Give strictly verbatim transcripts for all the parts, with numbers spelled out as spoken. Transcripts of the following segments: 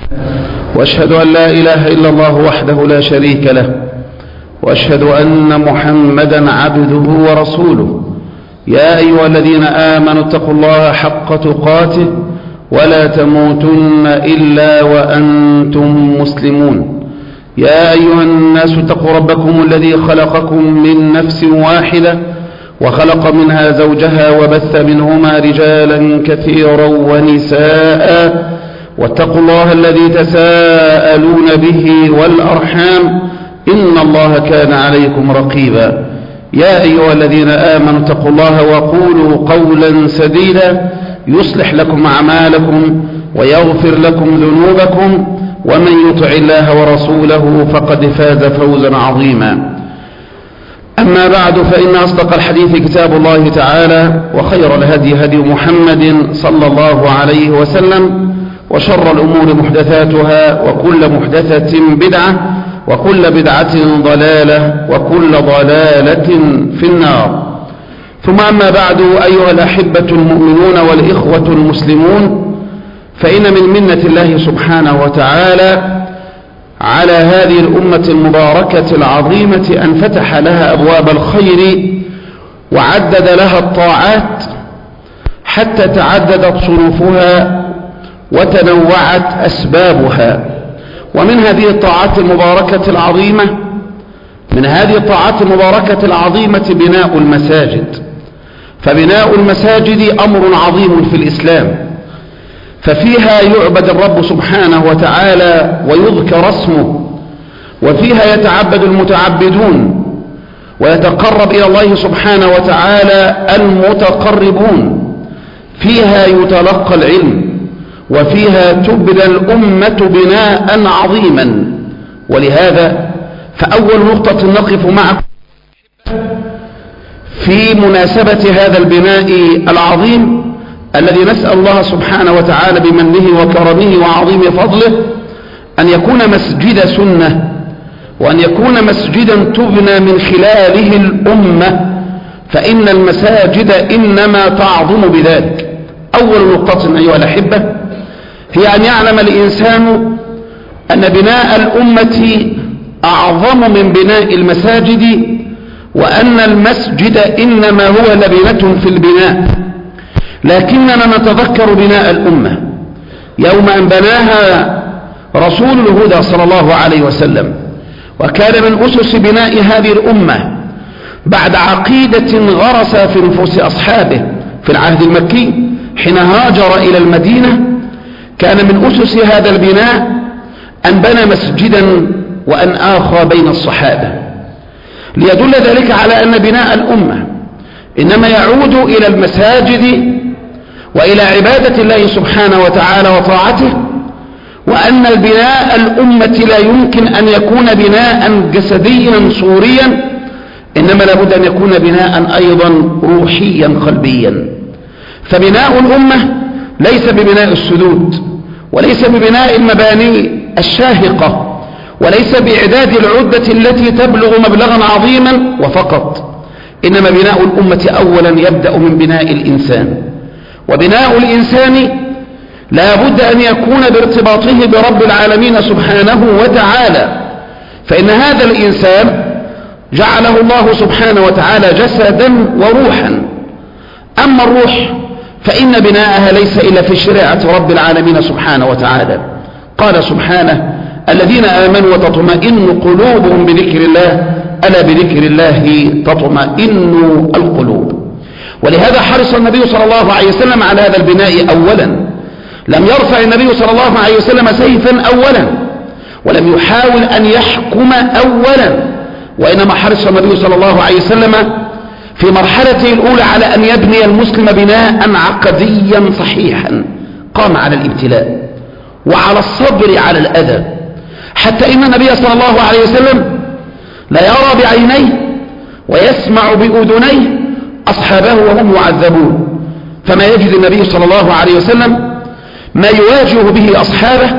وأشهد أن لا إله إلا الله وحده لا شريك له، وأشهد أن محمدا عبده ورسوله. يا أيها الذين آمنوا اتقوا الله حق تقاته ولا تموتن إلا وأنتم مسلمون. يا أيها الناس اتقوا ربكم الذي خلقكم من نفس واحدة وخلق منها زوجها وبث منهما رجالا كثيرا ونساء، واتقوا الله الذي تساءلون به والأرحام إن الله كان عليكم رقيبا. يا أيها الذين آمنوا اتقوا الله وقولوا قولا سديدا يصلح لكم أعمالكم ويغفر لكم ذنوبكم، ومن يطع الله ورسوله فقد فاز فوزا عظيما. أما بعد، فإن أصدق الحديث كتاب الله تعالى، وخير الهدي هدي محمد صلى الله عليه وسلم، وشر الأمور محدثاتها، وكل محدثة بدعة، وكل بدعة ضلالة، وكل ضلالة في النار. ثم أما بعد، أيها الأحبة المؤمنون والإخوة المسلمون، فإن من منة الله سبحانه وتعالى على هذه الأمة المباركة العظيمة أن فتح لها أبواب الخير وعدد لها الطاعات حتى تعددت صنوفها وتنوعت أسبابها. ومن هذه الطاعات المباركة العظيمة من هذه الطاعات المباركة العظيمة بناء المساجد. فبناء المساجد أمر عظيم في الإسلام، ففيها يعبد الرب سبحانه وتعالى ويذكر اسمه، وفيها يتعبد المتعبدون ويتقرب إلى الله سبحانه وتعالى المتقربون. فيها يتلقى العلم، وفيها تبنى الأمة بناء عظيما. ولهذا فأول نقطة نقف معكم في مناسبة هذا البناء العظيم الذي نسأل الله سبحانه وتعالى بمنه وكرمه وعظيم فضله أن يكون مسجد سنة، وأن يكون مسجدا تبنى من خلاله الأمة، فإن المساجد إنما تعظم بذلك. أول نقطة أيها الأحبة هي أن يعلم الإنسان أن بناء الأمة أعظم من بناء المساجد، وأن المسجد إنما هو لبنة في البناء، لكننا نتذكر بناء الأمة يوم أن بناها رسول الهدى صلى الله عليه وسلم، وكان من أسس بناء هذه الأمة بعد عقيدة غرس في نفوس أصحابه في العهد المكي حين هاجر إلى المدينة. كان من أسس هذا البناء أن بنى مسجدا وأن آخى بين الصحابة، ليدل ذلك على أن بناء الأمة إنما يعود إلى المساجد وإلى عبادة الله سبحانه وتعالى وطاعته، وأن البناء الأمة لا يمكن أن يكون بناء جسديا صوريا، إنما لابد أن يكون بناء أيضا روحيا قلبيا. فبناء الأمة ليس ببناء السدود، وليس ببناء المباني الشاهقة، وليس بإعداد العدة التي تبلغ مبلغا عظيما وفقط، إنما بناء الأمة أولا يبدأ من بناء الإنسان. وبناء الإنسان لا بد أن يكون بارتباطه برب العالمين سبحانه وتعالى، فإن هذا الإنسان جعله الله سبحانه وتعالى جسدا وروحا. أما الروح فإن بناءها ليس إلا في شريعة رب العالمين سبحانه وتعالى. قال سبحانه: الذين آمنوا وتطمئن قلوبهم بذكر الله، ألا بذكر الله تطمئن القلوب. ولهذا حرص النبي صلى الله عليه وسلم على هذا البناء أولا. لم يرفع النبي صلى الله عليه وسلم سيفا أولا، ولم يحاول أن يحكم أولا، وإنما حرص النبي صلى الله عليه وسلم في مرحلته الأولى على أن يبني المسلم بناء عقديا صحيحا قام على الابتلاء وعلى الصبر على الأذى، حتى إن النبي صلى الله عليه وسلم لا يرى بعينيه ويسمع بأذنيه أصحابه وهم يعذبون. فما يجد النبي صلى الله عليه وسلم ما يواجه به أصحابه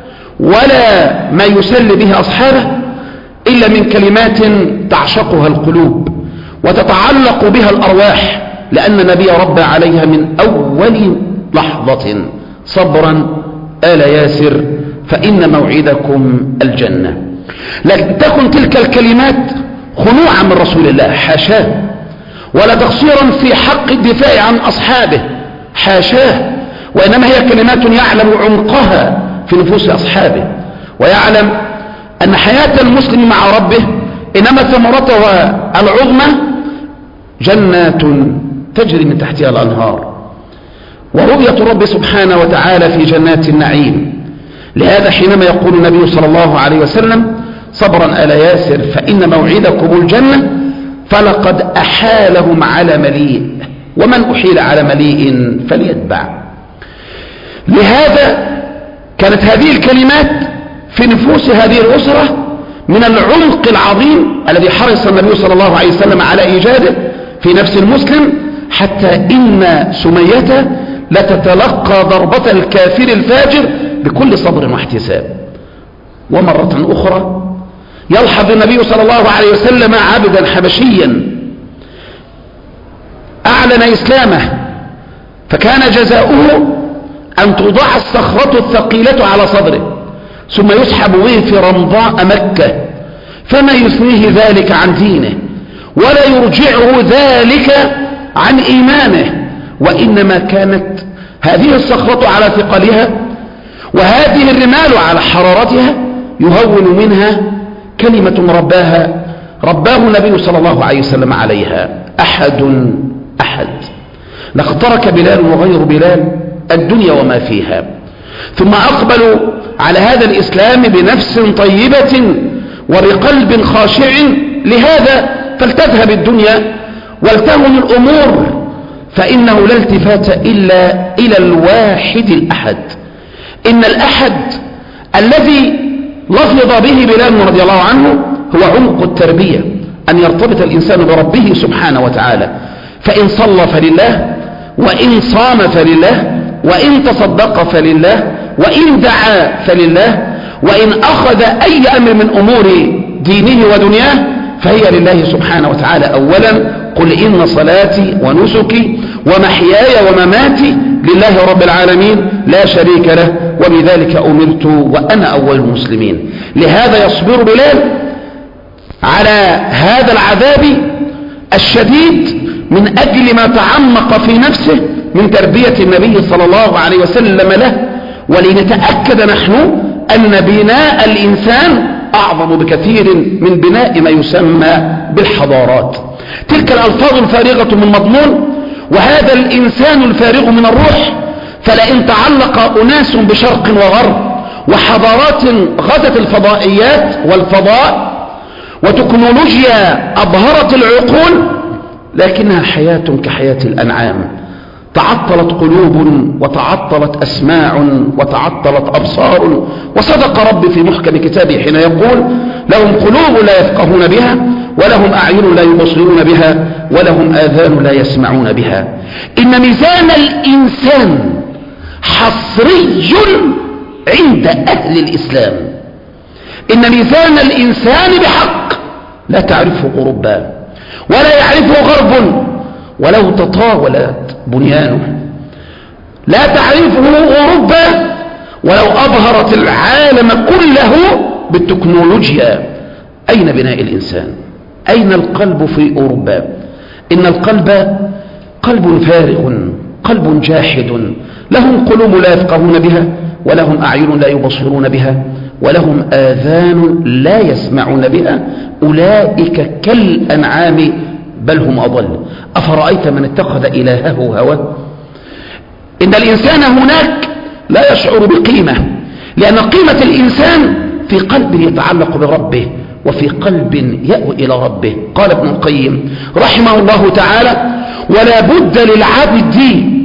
ولا ما يسل به أصحابه إلا من كلمات تعشقها القلوب وتتعلق بها الأرواح، لأن النبي ربى عليها من أول لحظة. صبرا آل ياسر فإن موعدكم الجنة. لكن تكن تلك الكلمات خنوعا من رسول الله، حاشاه، ولا تقصيرا في حق الدفاع عن أصحابه، حاشاه، وإنما هي كلمات يعلم عمقها في نفوس أصحابه، ويعلم أن حياة المسلم مع ربه إنما ثمرتها العظمى جنات تجري من تحتها الأنهار، ورؤية الرب سبحانه وتعالى في جنات النعيم. لهذا حينما يقول النبي صلى الله عليه وسلم: صبرا آل ياسر فإن موعدكم الجنة، فلقد أحالهم على مليء، ومن أحيل على مليء فليتبع. لهذا كانت هذه الكلمات في نفوس هذه الأسرة من العمق العظيم الذي حرص النبي صلى الله عليه وسلم على إيجاده في نفس المسلم، حتى إن سمية لتتلقى ضربة الكافر الفاجر بكل صبر واحتساب. ومرة أخرى يلحظ النبي صلى الله عليه وسلم عبدا حبشيا أعلن إسلامه، فكان جزاؤه أن توضع الصخرة الثقيلة على صدره ثم يسحب به في رمضاء مكة، فما يثنيه ذلك عن دينه ولا يرجعه ذلك عن إيمانه، وإنما كانت هذه الصخرة على ثقلها وهذه الرمال على حرارتها يهون منها كلمة رباها رباه النبي صلى الله عليه وسلم عليها: أحد أحد. لقد ترك بلال وغير بلال الدنيا وما فيها، ثم أقبلوا على هذا الإسلام بنفس طيبة وبقلب خاشع. لهذا فلتذهب الدنيا ولتهن الأمور، فإنه لا التفات إلا إلى الواحد الأحد. إن الأحد الذي لفظ به بلال رضي الله عنه هو عمق التربية، أن يرتبط الإنسان بربه سبحانه وتعالى، فإن صلى فلله، وإن صام فلله، وإن تصدق فلله، وإن دعا فلله، وإن أخذ أي أمر من أمور دينه ودنياه فهي لله سبحانه وتعالى أولا. قل إن صلاتي ونسكي ومحياي ومماتي لله رب العالمين لا شريك له وبذلك أمرت وأنا أول المسلمين. لهذا يصبر بلال على هذا العذاب الشديد من أجل ما تعمق في نفسه من تربية النبي صلى الله عليه وسلم له، ولنتأكد نحن أن بناء الإنسان أعظم بكثير من بناء ما يسمى بالحضارات. تلك الألفاظ الفارغة من مضمون، وهذا الإنسان الفارغ من الروح، فلئن تعلق أناس بشرق وغرب وحضارات غزت الفضائيات والفضاء وتكنولوجيا أبهرت العقول، لكنها حياة كحياة الأنعام. تعطلت قلوب وتعطلت أسماع وتعطلت أبصار، وصدق ربي في محكم كتابه حين يقول: لهم قلوب لا يفقهون بها، ولهم أعين لا يبصرون بها، ولهم آذان لا يسمعون بها. إن ميزان الإنسان حصري عند أهل الإسلام. إن ميزان الإنسان بحق لا تعرفه أوروبا ولا يعرفه غرب، ولو تطاولت بنيانه لا تعرفه أوروبا، ولو أبهرت العالم كله بالتكنولوجيا. أين بناء الإنسان؟ أين القلب في أوروبا؟ إن القلب قلب فارغ، قلب جاحد، لهم قلوب لا يفقهون بها، ولهم أعين لا يبصرون بها، ولهم آذان لا يسمعون بها، أولئك كالأنعام بل هم أضل. أفرأيت من اتخذ إلهه هواه؟ إن الإنسان هناك لا يشعر بقيمة، لأن قيمة الإنسان في قلب يتعلق بربه وفي قلب يأوي إلى ربه. قال ابن القيم رحمه الله تعالى: ولا بد للعبد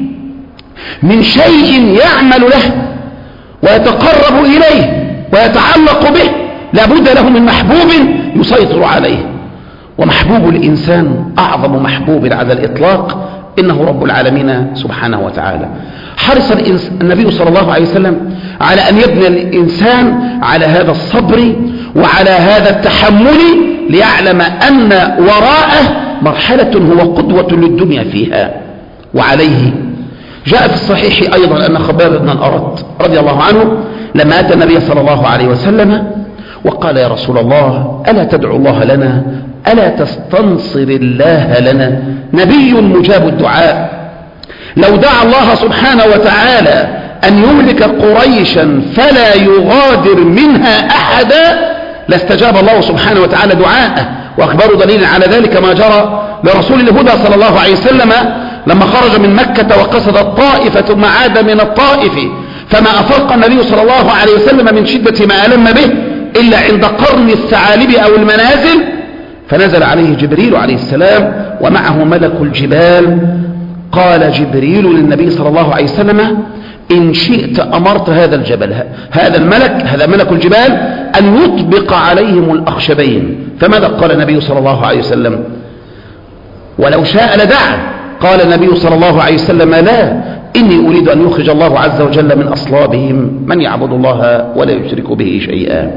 من شيء يعمل له ويتقرب إليه ويتعلق به، لا بد له من محبوب يسيطر عليه. ومحبوب الإنسان أعظم محبوب على الإطلاق إنه رب العالمين سبحانه وتعالى. حرص النبي صلى الله عليه وسلم على أن يبني الإنسان على هذا الصبر وعلى هذا التحمل، ليعلم أن وراءه مرحلة هو قدوة للدنيا فيها. وعليه جاء في الصحيح أيضا أن خباب بن الأرت رضي الله عنه لما أتى النبي صلى الله عليه وسلم وقال يا رسول الله ألا تدعو الله لنا ألا تستنصر الله لنا؟ نبي مجاب الدعاء، لو دعا الله سبحانه وتعالى أن يهلك قريشا فلا يغادر منها أحدا لاستجاب الله سبحانه وتعالى دعاءه. وأخبار دليل على ذلك ما جرى لرسول الهدى صلى الله عليه وسلم لما خرج من مكة وقصد الطائف ثم عاد من الطائف، فما أفاق النبي صلى الله عليه وسلم من شدة ما ألم به إلا عند قرن الثعالب أو المنازل، فنزل عليه جبريل عليه السلام ومعه ملك الجبال. قال جبريل للنبي صلى الله عليه وسلم إن شئت أمرت هذا الجبل، هذا الملك هذا ملك الجبال، أن يطبق عليهم الأخشبين. فماذا قال النبي صلى الله عليه وسلم؟ ولو شاء لدعا. قال النبي صلى الله عليه وسلم لا، إني أريد أن يخرج الله عز وجل من أصلابهم من يعبد الله ولا يشرك به شيئا.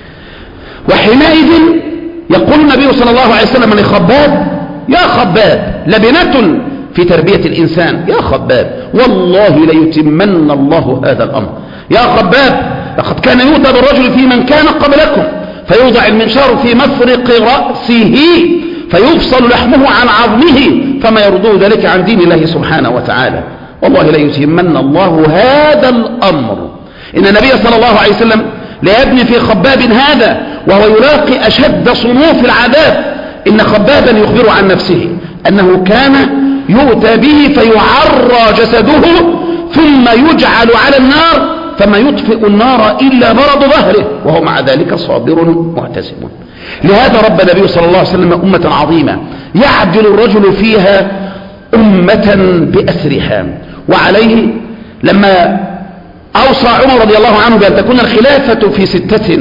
وحينئذ يقول النبي صلى الله عليه وسلم لخباب يا خباب، لبنة في تربية الإنسان، يا خباب والله ليتمن الله هذا الأمر. يا خباب لقد كان يؤتى بالرجل في من كان قبلكم فيوضع المنشار في مفرق رأسه فيفصل لحمه عن عظمه فما يرضو ذلك عن دين الله سبحانه وتعالى. والله ليتمن الله هذا الأمر. إن النبي صلى الله عليه وسلم لا يبني في خباب هذا وهو يلاقي أشد صنوف العذاب. إن خبابا يخبر عن نفسه أنه كان يؤتى به فيعرى جسده ثم يجعل على النار فما يطفئ النار إلا برد ظهره وهو مع ذلك صابر محتسب. لهذا رب النبي صلى الله عليه وسلم أمة عظيمة يعدل الرجل فيها أمة بأسرها. وعليه لما أوصى عمر رضي الله عنه بأن تكون الخلافة في ستة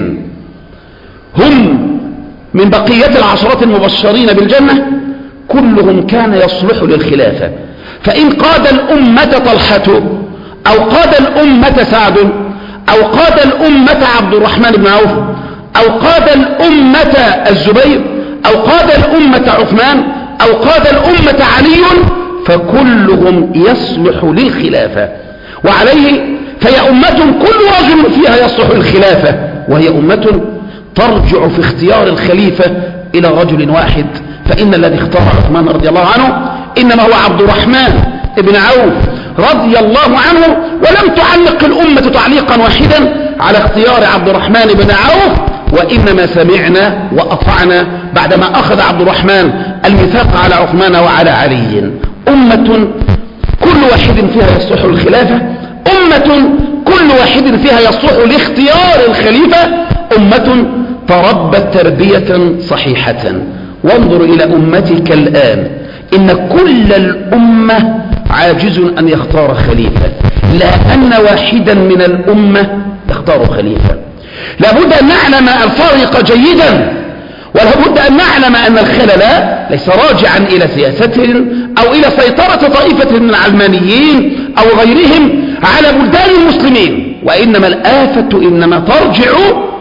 هم من بقية العشرات المبشرين بالجنة كلهم كان يصلح للخلافة، فإن قاد الأمة طلحة أو قاد الأمة سعد أو قاد الأمة عبد الرحمن بن عوف أو قاد الأمة الزبير أو قاد الأمة عثمان أو قاد الأمة علي فكلهم يصلح للخلافة. وعليه فهي أمة كل رجل فيها يصلح للخلافة، وهي أمة ترجع في اختيار الخليفة إلى رجل واحد، فإن الذي اختار عثمان رضي الله عنه إنما هو عبد الرحمن بن عوف رضي الله عنه، ولم تعلق الأمة تعليقا واحدا على اختيار عبد الرحمن بن عوف، وإنما سمعنا وأطعنا بعدما أخذ عبد الرحمن الميثاق على عثمان وعلى علي. أمة كل واحد فيها يصلح الخلافة، أمة كل واحد فيها يصلح لاختيار الخليفة، أمة تربت تربية صحيحة. وانظر إلى أمتك الآن، إن كل الأمة عاجز أن يختار خليفة، لا أن واحدا من الأمة يختار خليفة. لابد أن نعلم الفارق جيدا، ولابد أن نعلم أن الخلل ليس راجعا إلى سياسة أو إلى سيطرة طائفة من العلمانيين أو غيرهم على بلدان المسلمين، وإنما الآفة إنما ترجع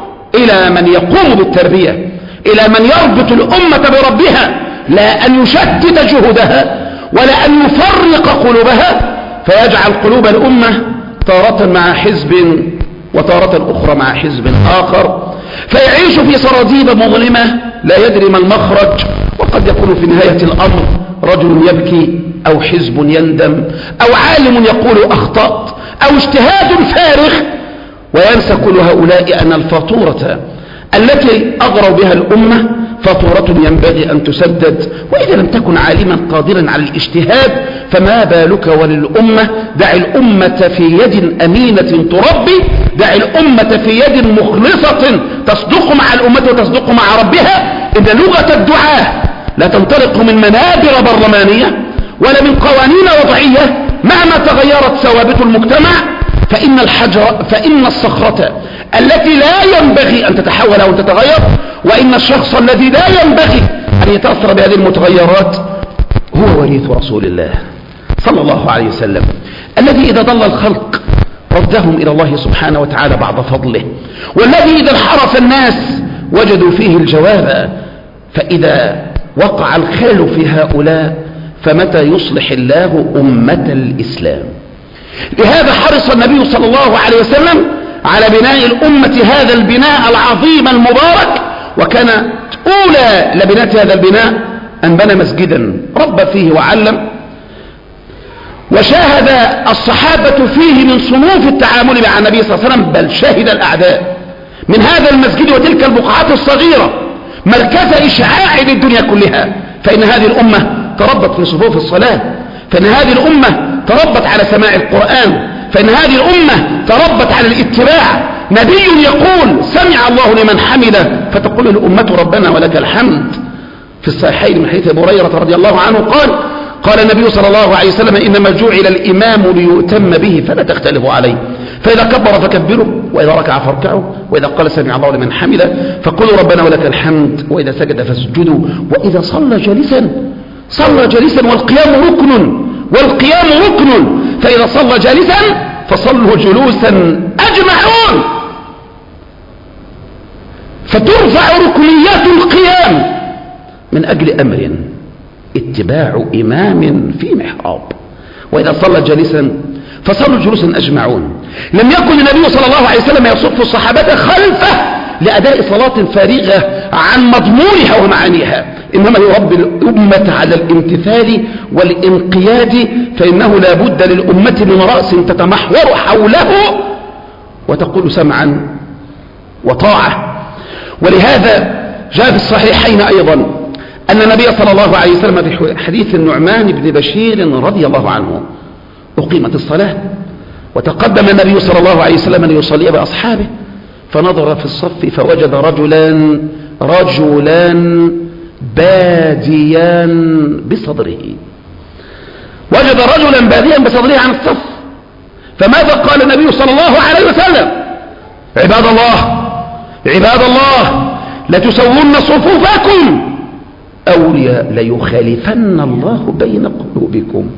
إلى من يقوم بالتربية، إلى من يربط الأمة بربها، لا أن يشتت جهدها ولا أن يفرق قلوبها فيجعل قلوب الأمة تارة مع حزب وتارة أخرى مع حزب آخر، فيعيش في سراديب مظلمة لا يدري ما المخرج. وقد يكون في نهاية الأمر رجل يبكي أو حزب يندم أو عالم يقول أخطأت أو اجتهاد فارغ، وينسى كل هؤلاء أن الفاتورة التي أغروا بها الأمة فاتورة ينبغي أن تسدد. وإذا لم تكن عالما قادرا على الاجتهاد فما بالك وللأمة؟ دع الأمة في يد أمينة تربي، دع الأمة في يد مخلصة تصدق مع الأمة وتصدق مع ربها. إن لغة الدعاء لا تنطلق من منابر برلمانية ولا من قوانين وضعية مهما تغيرت ثوابت المجتمع، فإن الحجر فإن الصخرة التي لا ينبغي أن تتحول أو تتغير، وإن الشخص الذي لا ينبغي أن يتأثر بهذه المتغيرات هو وريث رسول الله صلى الله عليه وسلم، الذي إذا ضل الخلق ردهم إلى الله سبحانه وتعالى بعد فضله، والذي إذا انحرف الناس وجدوا فيه الجواب. فإذا وقع الخلل في هؤلاء فمتى يصلح الله أمة الإسلام؟ لهذا حرص النبي صلى الله عليه وسلم على بناء الأمة هذا البناء العظيم المبارك، وكان أولى لبناء هذا البناء أن بنى مسجدا رب فيه وعلم، وشاهد الصحابة فيه من صنوف التعامل مع النبي صلى الله عليه وسلم، بل شهد الأعداء من هذا المسجد وتلك البقعات الصغيرة مركز إشعاع للدنيا كلها. فإن هذه الأمة تربت في صفوف الصلاة، فإن هذه الأمة تربت على سماع القرآن، فإن هذه الأمة تربت على الاتباع. نبي يقول سمع الله لمن حمده، فتقول الأمة ربنا ولك الحمد. في الصحيحين من حديث أبي هريرة رضي الله عنه قال قال النبي صلى الله عليه وسلم إنما جعل الإمام ليؤتم به فلا تختلفوا عليه، فإذا كبر فكبروا، وإذا ركع فاركعوا، وإذا قال سمع الله لمن حمده فقولوا ربنا ولك الحمد، وإذا سجد فاسجدوا، وإذا صلى جالسا صلى جالسا، والقيام ركن والقيام ركن، فإذا صلى جالسا فصلوا جلوسا أجمعون. فترفع ركنيات القيام من أجل أمر اتباع إمام في محراب، وإذا صلى جالسا فصلوا جلوسا أجمعون. لم يكن النبي صلى الله عليه وسلم يصف الصحابة خلفه لأداء صلاة فارغة عن مضمونها ومعانيها، إنما يربي الأمة على الامتثال والانقياد، فإنه لا بد للأمة من رأس تتمحور حوله وتقول سمعا وطاعة. ولهذا جاء في الصحيحين أيضا أن النبي صلى الله عليه وسلم في حديث النعمان بن بشير رضي الله عنه أقيمت الصلاة وتقدم النبي صلى الله عليه وسلم ليصلي بأصحابه، فنظر في الصف فوجد رجلان رجلان باديان بصدره، وجد رجلا باديا بصدره عن الصف. فماذا قال النبي صلى الله عليه وسلم؟ عباد الله عباد الله لتسوون صفوفكم أو ليخالفن الله بين قلوبكم.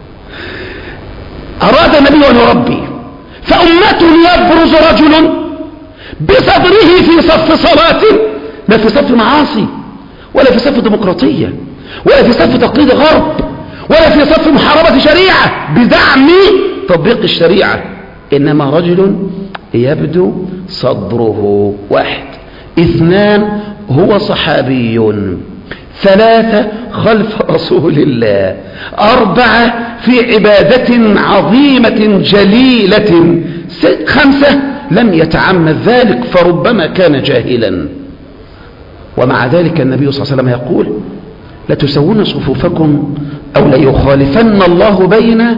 أراد النبي أن يربي، فأمة يبرز رجل بصدره في صف صلاة، لا في صف معاصي، ولا في صف ديمقراطية، ولا في صف تقليد غرب، ولا في صف محاربة شريعة بدعم تطبيق الشريعة، إنما رجل يبدو صدره. واحد. اثنان هو صحابي. ثلاثة خلف رسول الله. أربعة في عبادة عظيمة جليلة. خمسة لم يتعمد ذلك فربما كان جاهلا. ومع ذلك النبي صلى الله عليه وسلم يقول لتسوون صفوفكم أو ليخالفن الله بين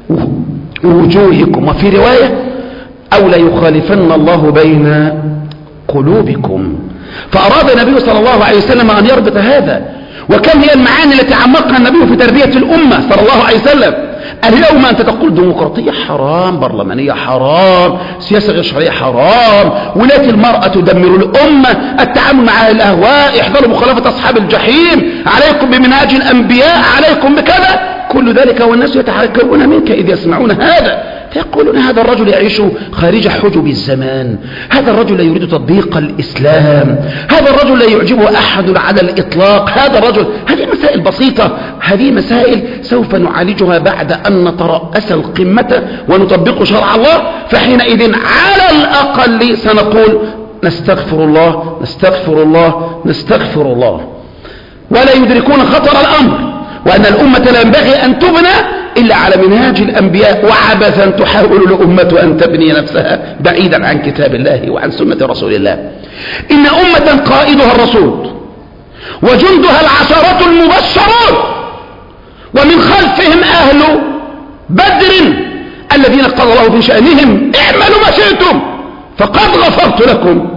وجوهكم، وفي رواية أو ليخالفن الله بين قلوبكم. فأراد النبي صلى الله عليه وسلم أن يربط هذا. وكم هي المعاني التي عمقها النبي في تربية الأمة صلى الله عليه وسلم. اليوم أنت تقول ديمقراطية حرام، برلمانية حرام، سياسة غير شرعية حرام، ولاية المرأة تدمر الأمة، التعامل مع أهل الأهواء، احذروا مخالفة أصحاب الجحيم، عليكم بمنهاج الأنبياء، عليكم بكذا. كل ذلك والناس يتحكرون منك إذ يسمعون هذا، فيقولون هذا الرجل يعيش خارج حجب الزمان، هذا الرجل لا يريد تطبيق الإسلام، هذا الرجل لا يعجبه أحد على الإطلاق، هذا الرجل. هذه مسائل بسيطة، هذه مسائل سوف نعالجها بعد أن نترأس القمة ونطبق شرع الله. فحينئذ على الأقل سنقول نستغفر الله نستغفر الله نستغفر الله، ولا يدركون خطر الأمر، وأن الأمة لا ينبغي أن تبنى إلا على منهاج الأنبياء. وعبثا تحاول الأمة أن تبني نفسها بعيدا عن كتاب الله وعن سنة رسول الله. إن أمة قائدها الرسول وجندها العشرة المبشرون، ومن خلفهم أهل بدر الذين قال الله في شأنهم اعملوا ما شئتم فقد غفرت لكم.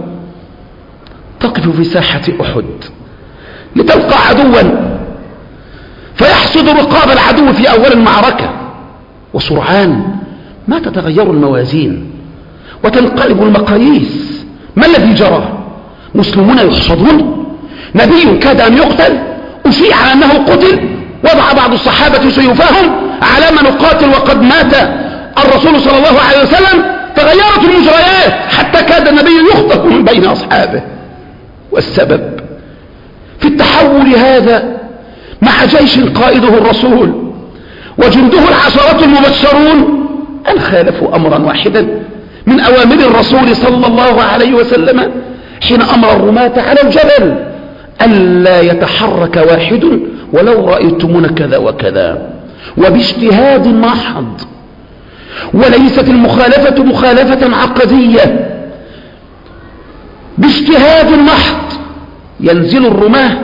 تقف في ساحة أحد لتلقى عدوا فيحصد رقاب العدو في أول المعركة، وسرعان ما تتغير الموازين وتنقلب المقاييس. ما الذي جرى؟ مسلمون يحصدون، نبي كاد أن يقتل أشيع أنه قتل، وضع بعض الصحابة سيوفهم على من نقاتل وقد مات الرسول صلى الله عليه وسلم. تغيرت المجريات حتى كاد النبي يخطف من بين أصحابه. والسبب في التحول هذا مع جيش قائده الرسول وجنده العشرة المبشرون أن خالفوا أمرا واحدا من أوامر الرسول صلى الله عليه وسلم حين أمر الرماة على الجبل ألا يتحرك واحد ولو رأيتمون كذا وكذا، وباجتهاد محض، وليست المخالفة مخالفة عقدية، باجتهاد محض ينزل الرماة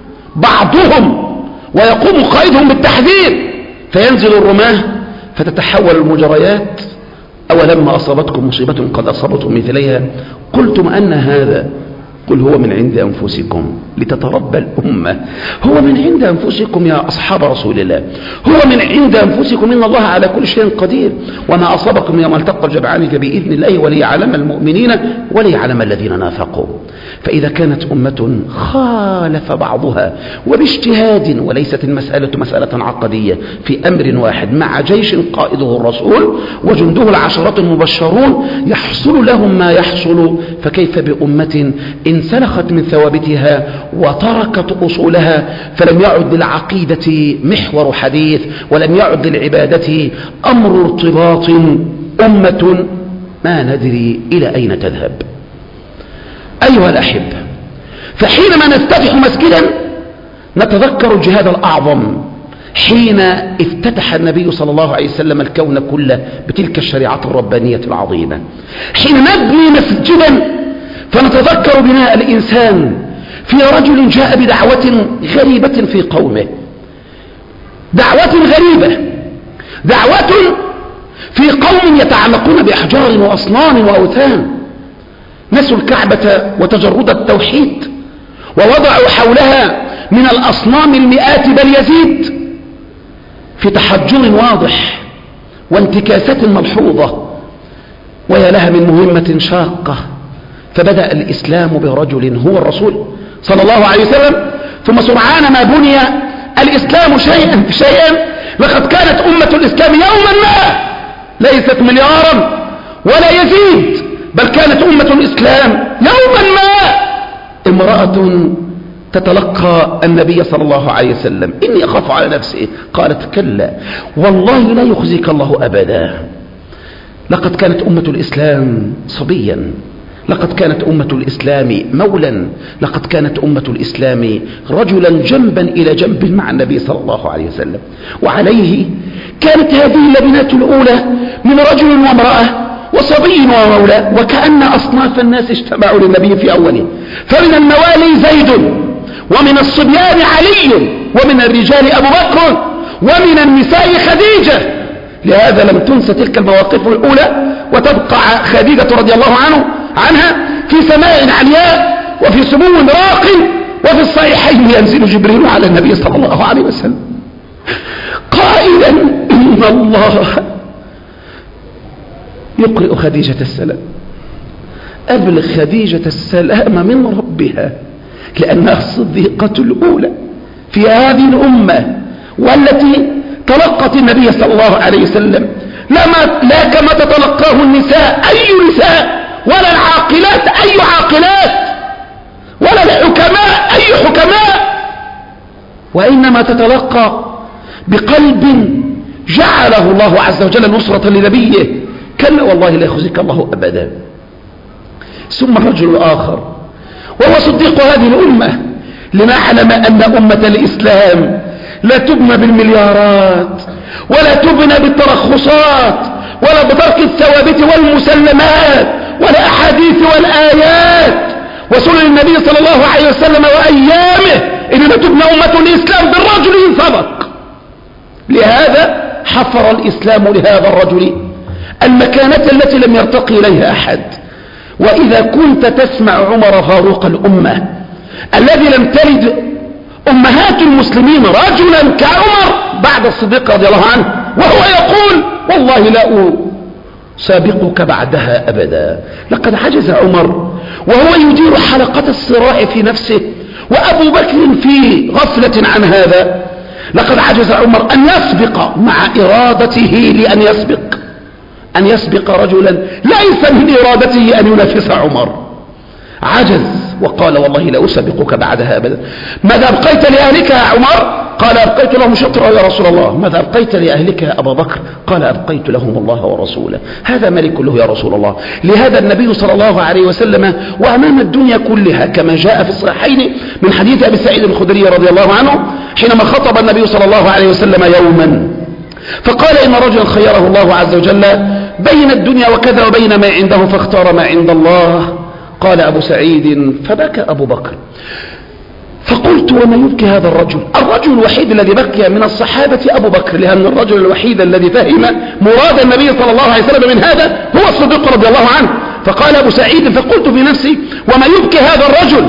بعضهم ويقوم قائدهم بالتحذير، فينزل الرماة فتتحول المجريات. أولما أصابتكم مصيبة قد أصابتم مثليها قلتم أن هذا، قل هو من عند أنفسكم لتتربى الأمة. هو من عند أنفسكم يا أصحاب رسول الله، هو من عند أنفسكم، إن الله على كل شيء قدير. وما أصابكم يوم التقى الجمعان فبإذن الله وليعلم المؤمنين وليعلم الذين نافقوا. فإذا كانت أمة خالف بعضها وباجتهاد، وليست المسألة مسألة عقدية، في أمر واحد مع جيش قائده الرسول وجنده العشرات المبشرون يحصل لهم ما يحصل، فكيف بأمة انسلخت من ثوابتها وتركت أصولها، فلم يعد للعقيدة محور حديث، ولم يعد للعبادة أمر ارتباط. أمة ما ندري إلى أين تذهب. أيها الأحبة، فحينما نفتتح مسجدا نتذكر الجهاد الأعظم حين افتتح النبي صلى الله عليه وسلم الكون كله بتلك الشريعة الربانية العظيمة. حين نبني مسجدا فنتذكر بناء الإنسان في رجل جاء بدعوة غريبة في قومه، دعوة غريبة، دعوة في قوم يتعلقون بأحجار وأصنام وأوثان، نسوا الكعبة وتجرد التوحيد، ووضعوا حولها من الأصنام المئات بل يزيد، في تحجر واضح وانتكاسات ملحوظة. ويا لها من مهمة شاقة. فبدأ الإسلام برجل هو الرسول صلى الله عليه وسلم، ثم سرعان ما بني الإسلام شيئا فشيئا. لقد كانت أمة الإسلام يوما ما ليست مليارا ولا يزيد، بل كانت أمة الإسلام يوما ما امرأة تتلقى النبي صلى الله عليه وسلم: إني أخاف على نفسي. قالت: كلا والله لا يخزيك الله أبدا. لقد كانت أمة الإسلام صبيا، لقد كانت أمة الإسلام مولا، لقد كانت أمة الإسلام رجلا جنبا إلى جنب مع النبي صلى الله عليه وسلم. وعليه كانت هذه اللبنات الأولى من رجل وامرأة وصبي ومولى، وكأن أصناف الناس اجتمعوا للنبي في أوله. فمن الموالي زيد، ومن الصبيان علي، ومن الرجال أبو بكر، ومن النساء خديجة. لهذا لم تنسى تلك المواقف الأولى، وتبقى خديجة رضي الله عنه عنها في سماء علياء وفي سمو راق، وفي الصحيحين ينزل جبريل على النبي صلى الله عليه وسلم قائلا: إن الله يقرئ خديجة السلام. أبلغ خديجة السلام من ربها، لأنها الصديقة الأولى في هذه الأمة، والتي تلقت النبي صلى الله عليه وسلم لما لا كما تتلقاه النساء، أي نساء، ولا العاقلات أي عاقلات، ولا الحكماء أي حكماء، وإنما تتلقى بقلب جعله الله عز وجل نصرة لنبيه. كلا والله لا يخزيك الله أبدا. ثم الرجل الآخر وهو صديق هذه الأمة، لنعلم أن أمة الإسلام لا تبنى بالمليارات، ولا تبنى بالترخصات، ولا بترك الثوابت والمسلمات، ولا أحاديث والآيات وسنن النبي صلى الله عليه وسلم وأيامه، إنما تبنى أمة الإسلام بالرجل سبق. لهذا حفر الإسلام لهذا الرجل المكانة التي لم يرتقي إليها أحد. وإذا كنت تسمع عمر فاروق الأمة الذي لم تلد أمهات المسلمين رجلا كعمر بعد الصديق رضي الله عنه، وهو يقول: والله لا سابقك بعدها أبدا. لقد عجز عمر وهو يدير حلقة الصراع في نفسه، وأبو بكر في غفلة عن هذا. لقد عجز عمر أن يسبق مع إرادته لأن يسبق أن يسبق رجلا ليس من إرادته أن ينافس عمر عجز وقال والله لا أسبقك بعدها أبدا. ماذا أبقيت لأهلك يا عمر؟ قال أبقيت لهم شطرا يا رسول الله. ماذا أبقيت لأهلك يا أبا بكر؟ قال أبقيت لهم الله ورسوله. هذا ملك له يا رسول الله. لهذا النبي صلى الله عليه وسلم وأمام الدنيا كلها كما جاء في الصحيحين من حديث أبي سعيد الخدري رضي الله عنه حينما خطب النبي صلى الله عليه وسلم يوما فقال إن رجلا خيره الله عز وجل بين الدنيا وكذا وبين ما عنده فاختار ما عند الله. قال أبو سعيد فبكى أبو بكر. فقلت وما يبكي هذا الرجل؟ الرجل الوحيد الذي بكي من الصحابة أبو بكر، لأن الرجل الوحيد الذي فهم مراد النبي صلى الله عليه وسلم من هذا هو الصديق رضي الله عنه. فقال أبو سعيد فقلت في نفسي وما يبكي هذا الرجل؟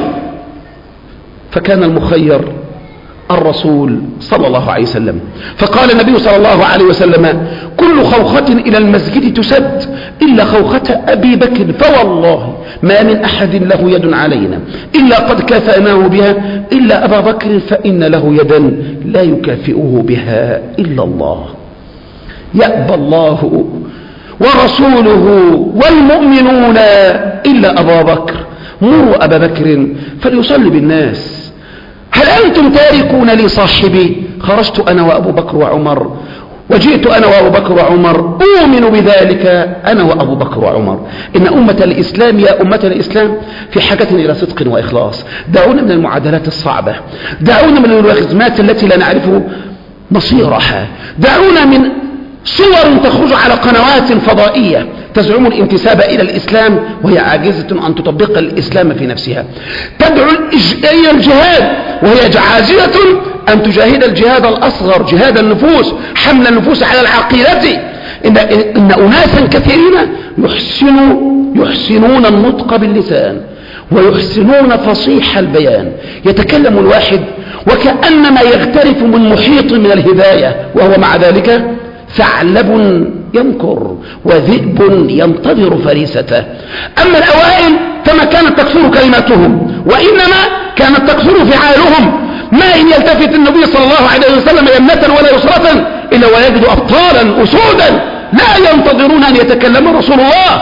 فكان المخير الرسول صلى الله عليه وسلم. فقال النبي صلى الله عليه وسلم كل خوخة إلى المسجد تسد إلا خوخة أبي بكر فوالله ما من أحد له يد علينا إلا قد كافأناه بها إلا أبا بكر فإن له يدا لا يكافئه بها إلا الله. يأبى الله ورسوله والمؤمنون إلا أبا بكر مروا أبا بكر فليصلي بالناس. هل أنتم تاركون لي صاحبي؟ خرجت أنا وأبو بكر وعمر وجئت أنا وأبو بكر وعمر أؤمن بذلك أنا وأبو بكر وعمر. إن أمة الإسلام يا أمة الإسلام في حاجة إلى صدق وإخلاص. دعونا من المعادلات الصعبة، دعونا من الوخزمات التي لا نعرف مصيرها، دعونا من صور تخرج على قنوات فضائية تزعم الانتساب إلى الإسلام وهي عاجزة أن تطبق الإسلام في نفسها، تدعو إلى الجهاد وهي عاجزة أن تجاهد الجهاد الأصغر جهاد النفوس، حمل النفوس على العقيدة. إن, إن أناسا كثيرين يحسنوا يحسنون النطق باللسان ويحسنون فصيح البيان، يتكلم الواحد وكأنما يغترف من محيط من الهداية وهو مع ذلك ثعلب ينكر وذئب ينتظر فريسته. أما الأوائل فما كانت تكثر كلماتهم وإنما كانت تكثر فعالهم. ما إن يلتفت النبي صلى الله عليه وسلم يمنة ولا يسرة إلا ويجد أبطالا أسودا لا ينتظرون أن يتكلم رسول الله.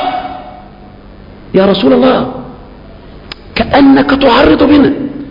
يا رسول الله كأنك تعرض بنا،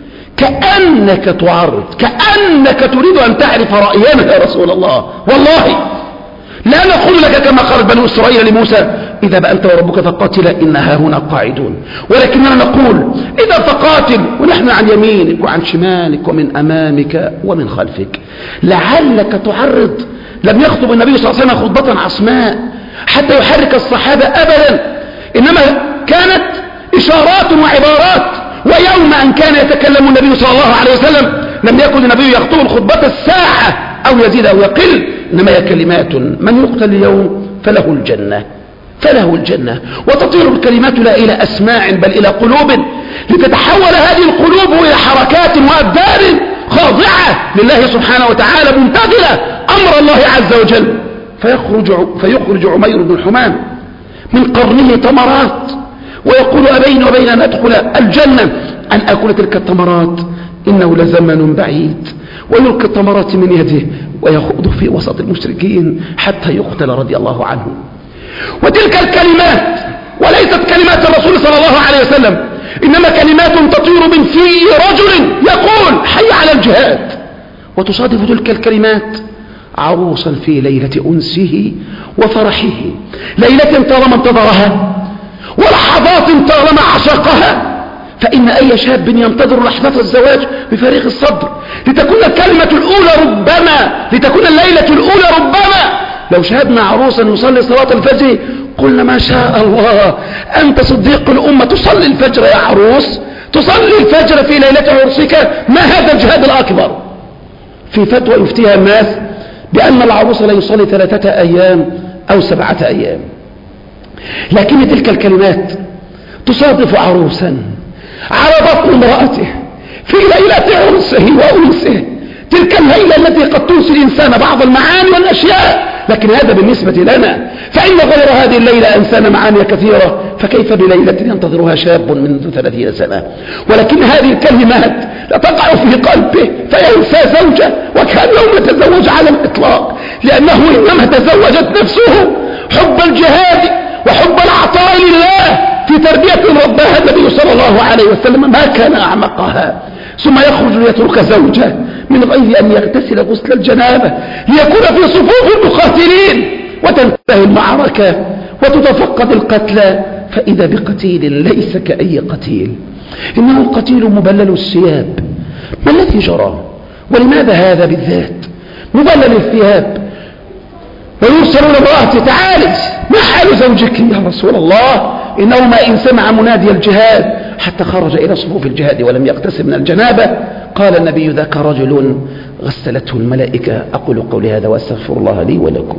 كأنك تعرض، كأنك تريد أن تعرف رأينا يا رسول الله. والله لا نقول لك كما قال بنو إسرائيل لموسى إذا أنت وربك فقاتلا إنها هنا قاعدون، ولكننا نقول إذا فقاتل ونحن عن يمينك وعن شمالك ومن أمامك ومن خلفك. لعلك تعرض. لم يخطب النبي صلى الله عليه وسلم خطبة عصماء حتى يحرك الصحابة أبدا، إنما كانت إشارات وعبارات. ويوم أن كان يتكلم النبي صلى الله عليه وسلم لم يكن النبي يخطب الخطبة الساعة أو يزيد أو يقل، إنما هي كلمات من يقتل اليوم فله الجنة فله الجنة. وتطير الكلمات لا إلى أسماع بل إلى قلوب، لتتحول هذه القلوب إلى حركات وأبدان خاضعة لله سبحانه وتعالى منتظرة أمر الله عز وجل. فيخرج, فيخرج عمير بن الحمام من قرنه تمرات ويقول أبين وبين أن أدخل الجنة أن أكل تلك التمرات إنه لزمن بعيد، ويلقي التمرات من يده ويخوض في وسط المشركين حتى يقتل رضي الله عنه. وتلك الكلمات وليست كلمات الرسول صلى الله عليه وسلم، إنما كلمات تطير من في رجل يقول حي على الجهاد. وتصادف تلك الكلمات عروسا في ليلة أنسه وفرحه، ليلة طالما انتظرها ولحظات طالما عشقها. فإن أي شاب ينتظر لحظة الزواج بفارغ الصدر، لتكون الكلمة الأولى ربما، لتكون الليلة الأولى ربما. لو شاهدنا عروسا يصلي صلاة الفجر قلنا ما شاء الله أنت صديق الأمة، تصلي الفجر يا عروس، تصلي الفجر في ليلة عرسك، ما هذا الجهاد الأكبر؟ في فتوى يفتيها الناس بأن العروس لا يصلي ثلاثة أيام أو سبعة أيام. لكن تلك الكلمات تصادف عروسا على بطن امرأته في ليلة عرسه وأنسه، تلك الليلة التي قد تنسي الإنسان بعض المعاني والأشياء، لكن هذا بالنسبة لنا، فإن غير هذه الليلة أنسان معاني كثيرة، فكيف بليلة ينتظرها شاب منذ ثلاثين سنة؟ ولكن هذه الكلمات لا تقع في قلبه فينسى زوجه وكان يوم تزوج على الإطلاق، لأنه إنما تزوجت نفسه حب الجهاد وحب العطاء لله في في تربية ربها النبي صلى الله عليه وسلم ما كان أعمقها، ثم يخرج ليترك زوجه من غير أن يغتسل غسل الجنابة ليكون في صفوف المقاتلين، وتنتهي المعركة وتتفقد القتلى، فإذا بقتيل ليس كأي قتيل، إنه قتيل مبلل الثياب. ما الذي جرى؟ ولماذا هذا بالذات؟ مبلل الثياب ويرسل لامرأته تعالي ما حال زوجك يا رسول الله؟ إنه ما إن سمع منادي الجهاد حتى خرج إلى صفوف الجهاد ولم يغتسل من الجنابة. قال النبي ذاك رجل غسلته الملائكة. أقول قولي هذا وأستغفر الله لي ولكم.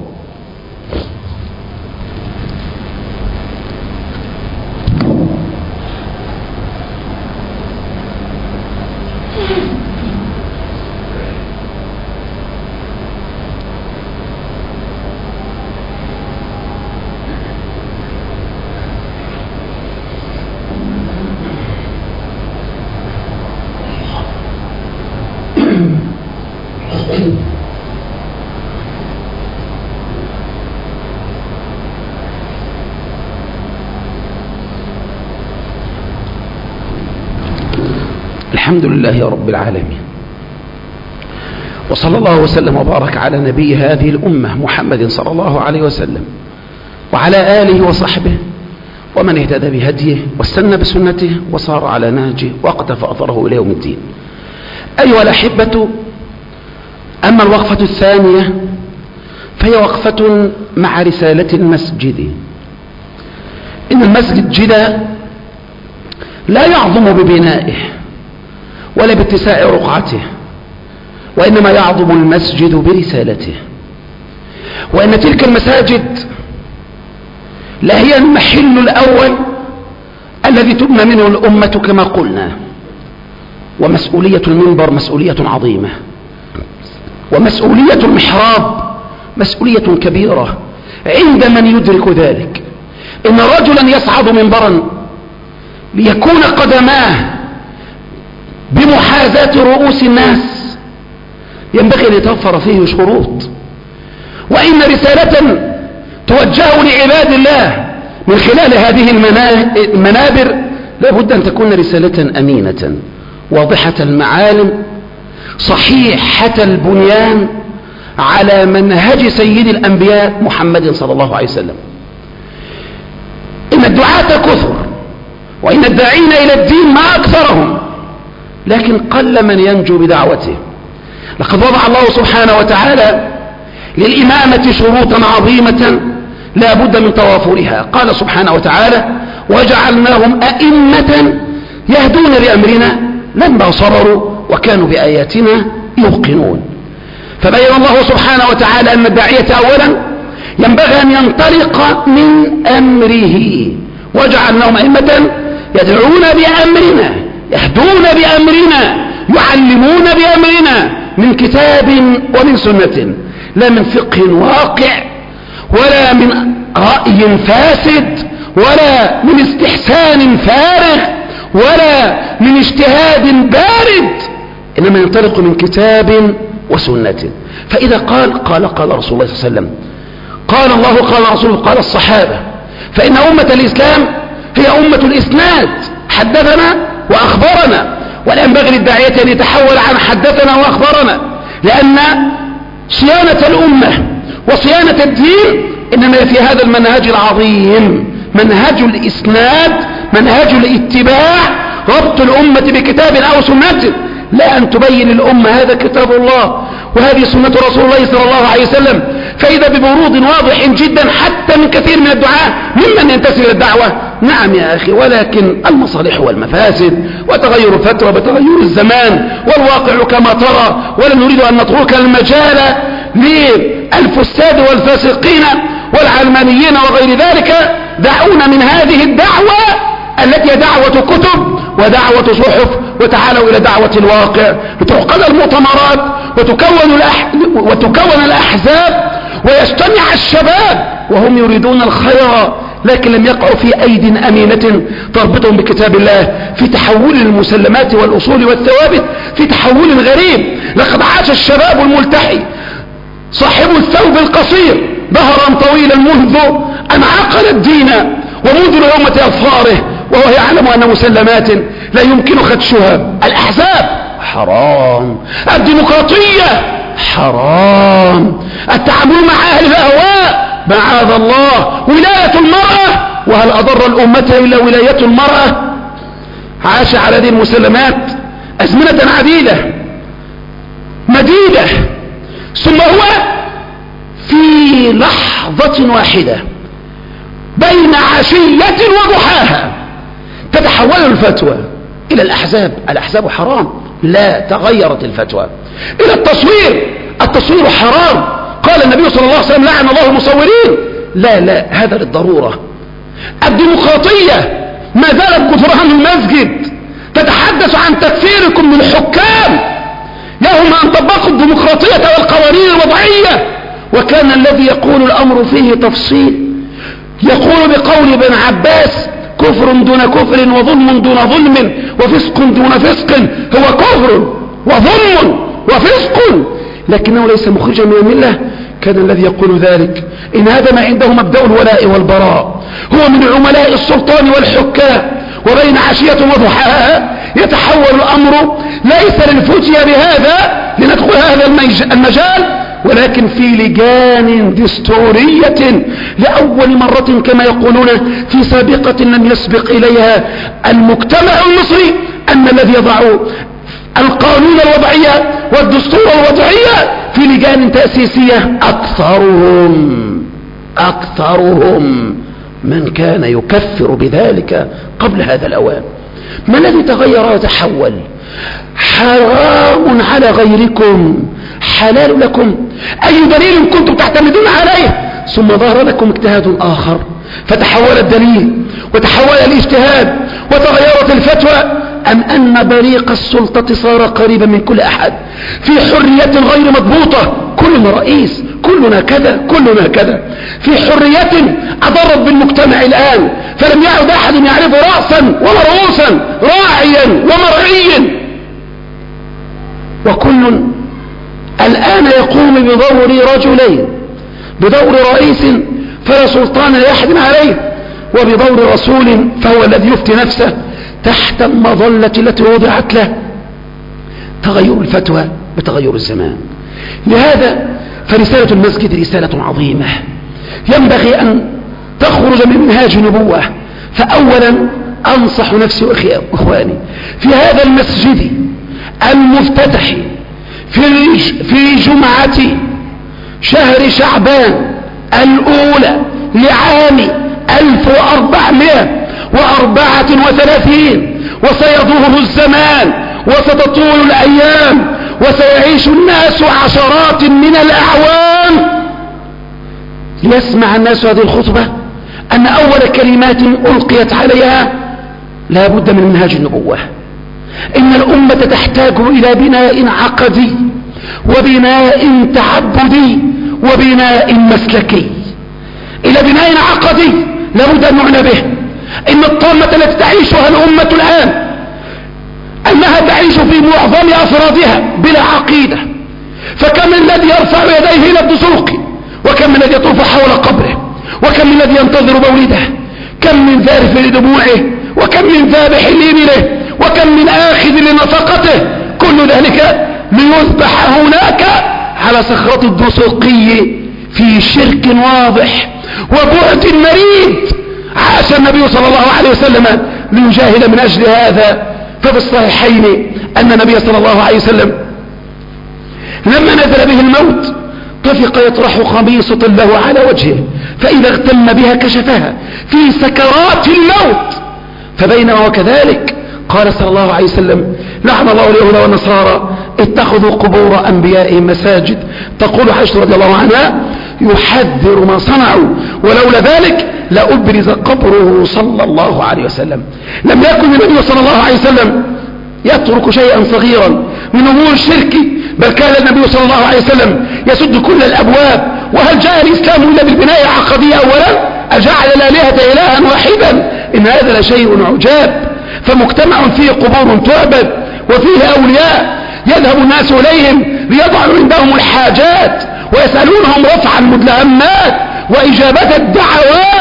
الحمد لله رب العالمين، وصلى الله وسلم وبارك على نبي هذه الأمة محمد صلى الله عليه وسلم وعلى آله وصحبه ومن اهتدى بهديه واستنى بسنته وصار على نهجه واقتفى أثره إلى يوم الدين. أيها الأحبة، أما الوقفة الثانية فهي وقفة مع رسالة المسجد. إن المسجد جدا لا يعظم ببنائه ولا باتساع رقعته، وإنما يعظم المسجد برسالته. وإن تلك المساجد لا هي المحل الأول الذي تبنى منه الأمة كما قلنا، ومسؤولية المنبر مسؤولية عظيمة، ومسؤولية المحراب مسؤولية كبيرة عند من يدرك ذلك. إن رجلا يصعد منبرا ليكون قدماه بمحاذاة رؤوس الناس ينبغي أن يتوفر فيه شروط. وإن رسالة توجه لعباد الله من خلال هذه المنابر لابد أن تكون رسالة أمينة واضحة المعالم صحيحة البنيان على منهج سيد الأنبياء محمد صلى الله عليه وسلم. إن الدعاة كثر، وإن الداعين إلى الدين ما أكثرهم، لكن قل من ينجو بدعوته. لقد وضع الله سبحانه وتعالى للإمامة شروطا عظيمة لا بد من توافرها. قال سبحانه وتعالى: وجعلناهم أئمة يهدون بأمرنا لما صبروا وكانوا بآياتنا يوقنون. فبين الله سبحانه وتعالى أن الداعية أولا ينبغي أن ينطلق من أمره. وجعلناهم أئمة يدعون بأمرنا يهدون بأمرنا يعلمون بأمرنا من كتاب ومن سنة، لا من فقه واقع ولا من رأي فاسد ولا من استحسان فارغ ولا من اجتهاد بارد، إنما ينطلق من كتاب وسنة. فإذا قال قال قال رسول الله صلى الله عليه وسلم، قال الله قال رسوله قال الصحابة، فإن أمة الإسلام هي أمة الإسناد، حدثنا وأخبرنا. ولا ينبغي للداعية أن يتحول عن حدثنا وأخبرنا، لأن صيانة الأمة وصيانة الدين إنما في هذا المنهج العظيم، منهج الإسناد، منهج الاتباع، ربط الأمة بكتاب أو سنة، لا أن تبين الأمة هذا كتاب الله وهذه سنة رسول الله صلى الله عليه وسلم، فإذا ببرود واضح جدا حتى من كثير من الدعاة ممن ينتسب الدعوة. نعم يا أخي، ولكن المصالح والمفاسد وتغير الفترة بتغير الزمان والواقع كما ترى، ولا نريد أن نترك المجال للفساد والفاسقين والعلمانيين وغير ذلك. دعونا من هذه الدعوة التي هي دعوة كتب ودعوة صحف، وتعالوا إلى دعوة الواقع، لتعقد المؤتمرات وتكون, الأح... وتكون الأحزاب ويجتمع الشباب وهم يريدون الخير، لكن لم يقعوا في أيد أمينة تربطهم بكتاب الله، في تحول المسلمات والأصول والثوابت، في تحول غريب. لقد عاش الشباب الملتحي صاحب الثوب القصير دهرا طويلا منذ أن عقل الدين ومنذ لأمة أظفاره وهو يعلم أن مسلمات لا يمكن خدشها. الأحزاب حرام، الديمقراطية حرام، التعامل مع أهل الأهواء معاذ الله، ولاية المرأة، وهل أضر الأمة إلا ولاية المرأة؟ عاش على هذه المسلمات أزمنة عديدة مديدة، ثم هو في لحظة واحدة بين عشية وضحاها تتحول الفتوى إلى الأحزاب. الأحزاب حرام، لا، تغيرت الفتوى إلى التصوير، التصوير حرام، قال النبي صلى الله عليه وسلم لعن الله المصورين. لا لا، هذا للضرورة. الديمقراطية ما زالت جدران المسجد تتحدث عن تكفيركم من الحكام، لهم أن طبقوا الديمقراطية والقوانين الوضعية. وكان الذي يقول الأمر فيه تفصيل، يقول بقول ابن عباس: كفر دون كفر وظلم دون ظلم وفسق دون فسق. هو كفر وظلم وفسق لكنه ليس مخرجا من الملة. كان الذي يقول ذلك إن هذا ما عنده مبدأ الولاء والبراء، هو من عملاء السلطان والحكام، وبين عشية وضحاها يتحول الأمر ليس للفتية بهذا لندخل هذا المجال، ولكن في لجان دستورية لأول مرة كما يقولون في سابقة لم يسبق إليها المجتمع المصري، أن الذي يضع القانون الوضعية والدستور الوضعية في لجان تأسيسية أكثرهم أكثرهم من كان يكفر بذلك قبل هذا الأوان. ما الذي تغير وتحول؟ حرام على غيركم حلال لكم. أي دليل كنتم تعتمدون عليه؟ ثم ظهر لكم اجتهاد آخر فتحول الدليل وتحول الاجتهاد وتغيرت الفتوى، أم أن بريق السلطة صار قريبا من كل أحد في حرية غير مضبوطة؟ كلنا رئيس، كلنا كذا، كلنا كذا، في حرية أضرت بالمجتمع الآن، فلم يعد أحد يعرف رأسا ومرؤوسا، راعيا ومرعيا، وكل الآن يقوم بدور رجلين، بدور رئيس فلا سلطان لأحد عليه، وبدور رسول فهو الذي يفتي نفسه تحت المظلة التي وضعت له. تغير الفتوى بتغير الزمان. لهذا فرسالة المسجد رسالة عظيمة ينبغي أن تخرج من منهاج نبوة. فأولا أنصح نفسي وإخواني في هذا المسجد المفتتح في في جمعة شهر شعبان الأولى لعام ألف وأربعمائة وأربعة وثلاثين، وسيطول الزمان وستطول الأيام وسيعيش الناس عشرات من الأعوام ليسمع الناس هذه الخطبة، أن أول كلمات ألقيت عليها لا بد من منهاج النبوة. إن الأمة تحتاج إلى بناء عقدي وبناء تعبدي وبناء مسلكي، إلى بناء عقدي لا بد أن نعنى به. إن الطامة التي تعيشها الأمة الآن أنها تعيش في معظم أفرادها بلا عقيدة، فكم الذي يرفع يديه إلى الدسوق، وكم الذي يطوف حول قبره، وكم الذي ينتظر مولده، كم من ذارف لدموعه، وكم من ذابح لإبله، وكم من آخذ لنفقته، كل ذلك ليذبح هناك على صخرة الدسوقي في شرك واضح وبعد مريد. عاش النبي صلى الله عليه وسلم ليجاهد من أجل هذا. ففي الصحيحين أن النبي صلى الله عليه وسلم لما نزل به الموت طفق يطرح خميصة له على وجهه، فإذا اغتم بها كشفها في سكرات الموت. فبينما وكذلك قال صلى الله عليه وسلم: لعن الله اليهود والنصارى اتخذوا قبور أنبيائهم مساجد. تقول عائشة رضي الله عنها: يحذر ما صنعوا ولولا ذلك لأبرز قبره صلى الله عليه وسلم. لم يكن النبي صلى الله عليه وسلم يترك شيئا صغيرا من أمور الشرك، بل كان النبي صلى الله عليه وسلم يسد كل الأبواب. وهل جاء الإسلام إلا بالبناء العقدية أولا؟ أجعل الآلهة إلها واحدا؟ إن هذا لشيء عجاب. فمجتمع فيه قبور تعبد وفيه أولياء يذهب الناس إليهم ليضعوا عندهم الحاجات ويسألونهم رفع المدلهمات وإجابة الدعوات،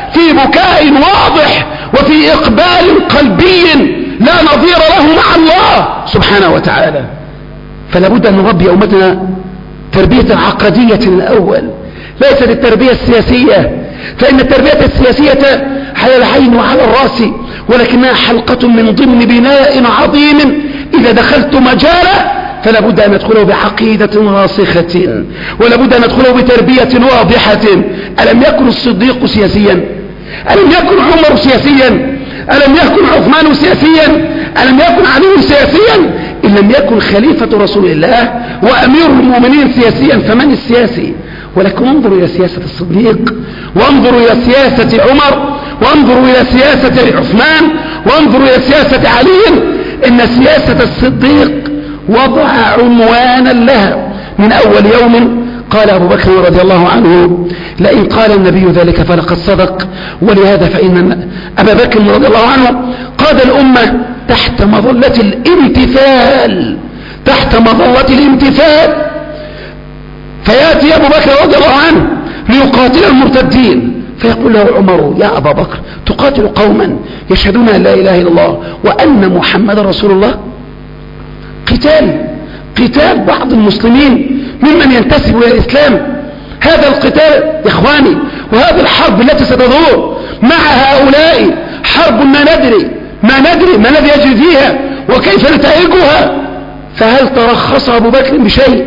في بكاء واضح وفي إقبال قلبي لا نظير له مع الله سبحانه وتعالى. فلا بد أن نربي أمتنا تربية عقدية الأول، ليست التربية السياسية، فإن التربية السياسية على العين وعلى الرأس، ولكنها حلقة من ضمن بناء عظيم إذا دخلت مجاله فلا بد أن ندخله بعقيدة راسخة، ولا بد أن ندخله بتربية واضحة. ألم يكن الصديق سياسيا؟ ألم يكن عمر سياسيا؟ ألم يكن عثمان سياسيا؟ ألم يكن علي سياسيا؟ إن لم يكن خليفة رسول الله وأمير المؤمنين سياسيا فمن السياسي؟ ولكن انظروا إلى سياسة الصديق، وانظروا إلى سياسة عمر، وانظروا إلى سياسة عثمان، وانظروا إلى سياسة علي. إن سياسة الصديق وضع عنوانا لها من أول يوم. قال أبو بكر رضي الله عنه: لئن قال النبي ذلك فلقد صدق. ولهذا فإن أبا بكر رضي الله عنه قاد الأمة تحت مظلة الامتثال، تحت مظلة الامتثال. فيأتي أبو بكر رضي الله عنه ليقاتل المرتدين، فيقول له عمر: يا أبا بكر، تقاتل قوما يشهدون أن لا إله إلا الله وأن محمد رسول الله؟ قتال قتال بعض المسلمين ممن ينتسب إلى الإسلام، هذا القتال يا إخواني، وهذه الحرب التي ستدور مع هؤلاء حرب ما ندري ما ندري ما الذي يجري فيها وكيف نتائجها. فهل ترخص أبو بكر بشيء؟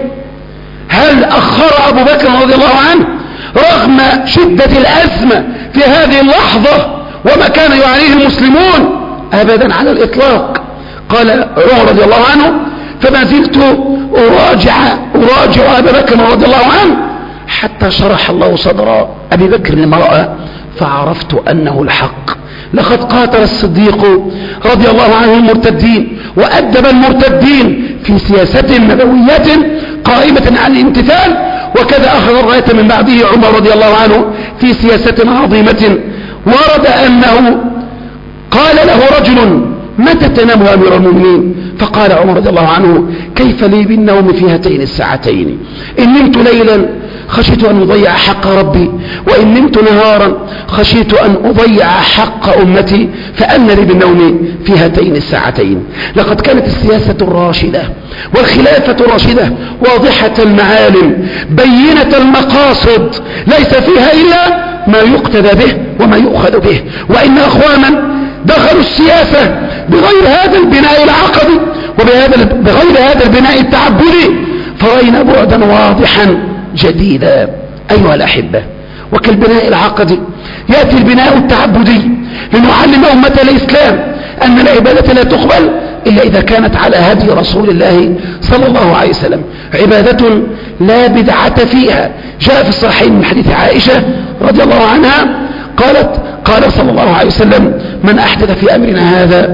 هل أخر أبو بكر رضي الله عنه رغم شدة الأزمة في هذه اللحظة وما كان يعانيه المسلمون؟ أبدا على الإطلاق. قال عمر رضي الله عنه: فما زلت أراجع أراجع أبي بكر رضي الله عنه حتى شرح الله صدر أبي بكر لما رأى، فعرفت أنه الحق. لقد قاتل الصديق رضي الله عنه المرتدين وأدب المرتدين في سياسة نبوية قائمة على الامتثال، وكذا أخذ الراية من بعده عمر رضي الله عنه في سياسة عظيمة. ورد أنه قال له رجل: متى تنام يا أمير المؤمنين؟ فقال عمر رضي الله عنه: كيف لي بالنوم في هاتين الساعتين؟ إن نمت ليلا خشيت أن أضيع حق ربي، وإن نمت نهارا خشيت أن أضيع حق أمتي، فأن لي بالنوم في هاتين الساعتين. لقد كانت السياسة الراشدة والخلافة الراشدة واضحة المعالم بينة المقاصد، ليس فيها إلا ما يقتدى به وما يؤخذ به. وإن أخوانا دخلوا السياسة بغير هذا البناء العقدي وبغير هذا البناء التعبدي، فرأينا بعدا واضحا جديدا. أيها الأحبة، وكالبناء العقدي يأتي البناء التعبدي لنعلم أمة الإسلام أن العبادة لا تقبل إلا إذا كانت على هدي رسول الله صلى الله عليه وسلم، عبادة لا بدعة فيها. جاء في الصحيحين من حديث عائشة رضي الله عنها قالت: قال صلى الله عليه وسلم: من أحدث في أمرنا هذا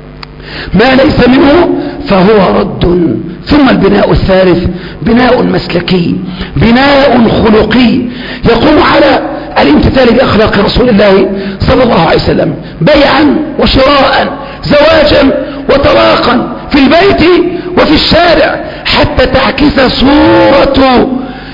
ما ليس منه فهو رد. ثم البناء الثالث بناء مسلكي، بناء خلقي يقوم على الامتثال بأخلاق رسول الله صلى الله عليه وسلم، بيعا وشراء، زواجا وطلاقا، في البيت وفي الشارع، حتى تعكس صورة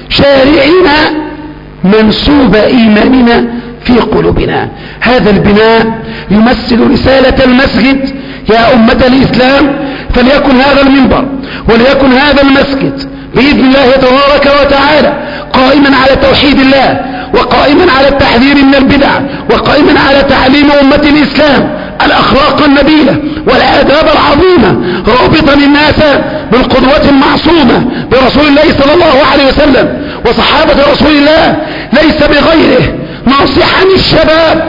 شارعنا منسوب إيماننا في قلوبنا. هذا البناء يمثل رسالة المسجد يا أمة الإسلام. فليكن هذا المنبر وليكن هذا المسجد بإذن الله تبارك وتعالى قائما على توحيد الله، وقائما على التحذير من البدع، وقائما على تعليم أمة الإسلام الأخلاق النبيلة والآداب العظيمة، رابطا الناس بالقدوة المعصومة برسول الله صلى الله عليه وسلم وصحابة رسول الله، ليس بغيره، ناصحا الشباب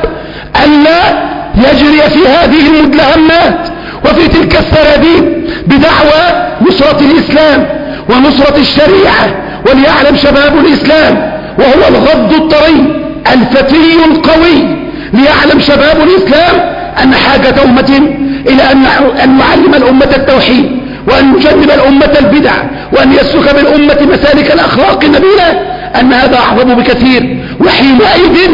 ألا يجري في هذه المدلهمات وفي تلك السراديب بدعوى نصرة الإسلام ونصرة الشريعة. وليعلم شباب الإسلام وهو الغض الطري الفتي القوي، ليعلم شباب الإسلام أن حاجة أمة إلى أن نعلم الأمة التوحيد، وأن نجنب الأمة البدع، وأن يسلك بالأمة مسالك الأخلاق النبيلة، أن هذا أعظم بكثير. وحينئذ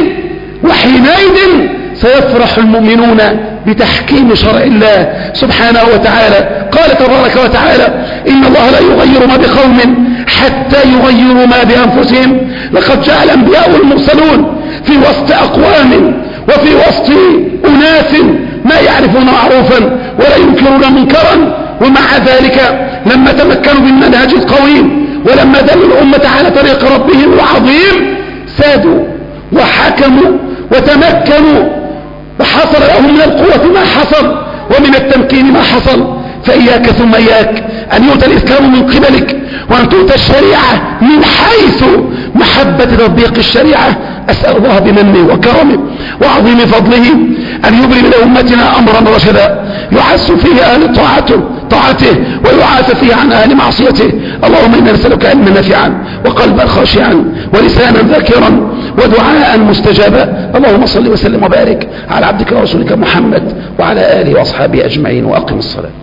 وحينئذ سيفرح المؤمنون بتحكيم شرع الله سبحانه وتعالى. قال تبارك وتعالى: إن الله لا يغير ما بقوم حتى يغيروا ما بأنفسهم. لقد جاء الأنبياء والمرسلون في وسط أقوام وفي وسط أناس ما يعرفون معروفا ولا ينكرون منكرا، ومع ذلك لما تمكنوا بالمنهج القويم ولما دلوا الأمة على طريق ربهم العظيم سادوا وحكموا وتمكنوا، وحصل لهم من القوة ما حصل ومن التمكين ما حصل. فإياك ثم إياك أن يؤتى الإسلام من قبلك وأن تؤتى الشريعة من حيث محبة تطبيق الشريعة. أسأل الله بمنه وكرمه وعظيم فضله أن يبرم لأمتنا أمرا رشدا يحس فيه أهل طاعته طاعته ويعافى فيه عن أهل معصيته. اللهم إنا نسألك علما نافعا وقلبا خاشعا ولسانا ذاكرا ودعاء مستجابا. اللهم صل وسلم وبارك على عبدك ورسولك محمد وعلى آله وأصحابه أجمعين، وأقم الصلاة.